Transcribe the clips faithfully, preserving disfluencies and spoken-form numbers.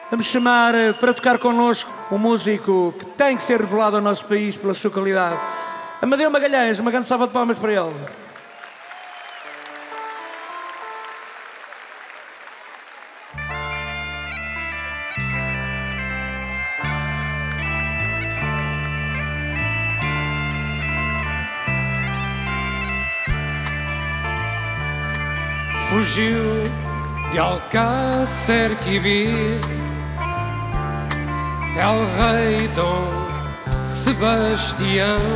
Vamos chamar para tocar connosco um músico que tem que ser revelado ao nosso país pela sua qualidade. Amadeu Magalhães, uma grande salva de palmas para ele. Fugiu de Alcácer Quibir, El Rei Dom Sebastião.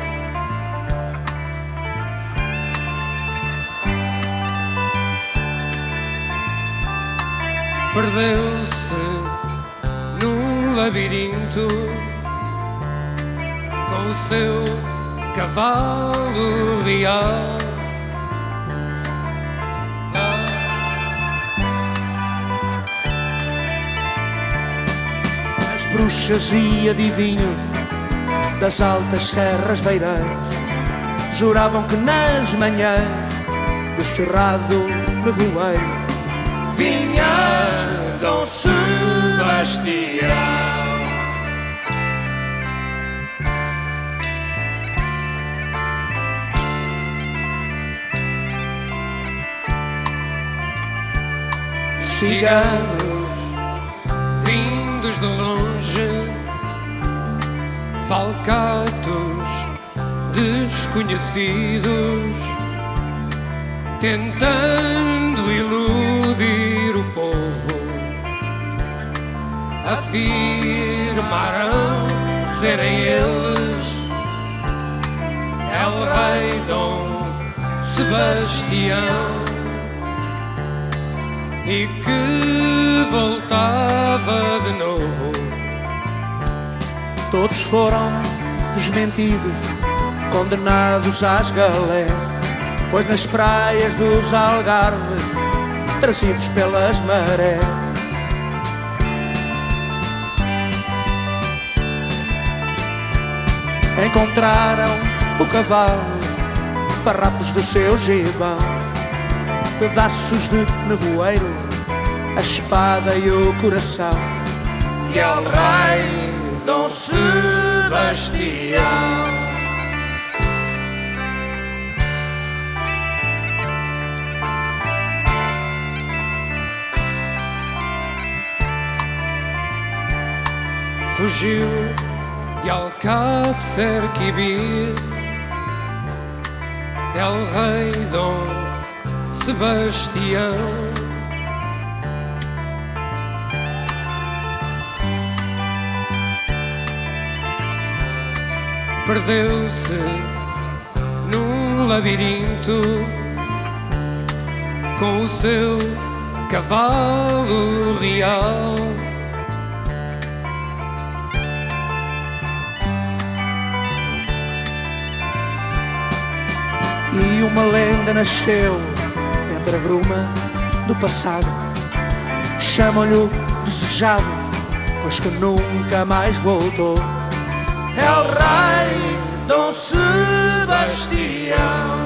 Perdeu-se num labirinto com o seu cavalo real. Bruxas e adivinhos das altas serras beiras juravam que nas manhãs do cerrado nevoeiro vinha Dom Sebastião. Ciganos vindos de longe, falcatos desconhecidos, tentando iludir o povo, afirmaram serem eles El Rei Dom Sebastião, e que voltava de novo. Todos foram desmentidos, condenados às galés, pois nas praias dos Algarves, trazidos pelas marés, encontraram o cavalo, farrapos do seu gibão, pedaços de nevoeiro, a espada e o coração. E El Rei Dom Sebastião. Fugiu de Alcácer Quibir, El Rei Dom Sebastião. Perdeu-se num labirinto com o seu cavalo real. E uma lenda nasceu entre a bruma do passado. Chamam-lhe o desejado, pois que nunca mais voltou. El Rei Dom Sebastião,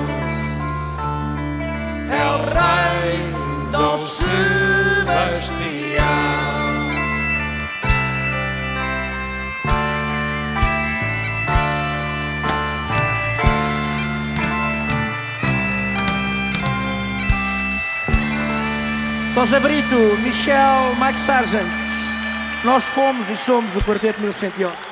El Rei Dom Sebastião. Rosa Brito, Michel, Mike Sargent. Nós fomos e somos o Quarteto mil cento e onze.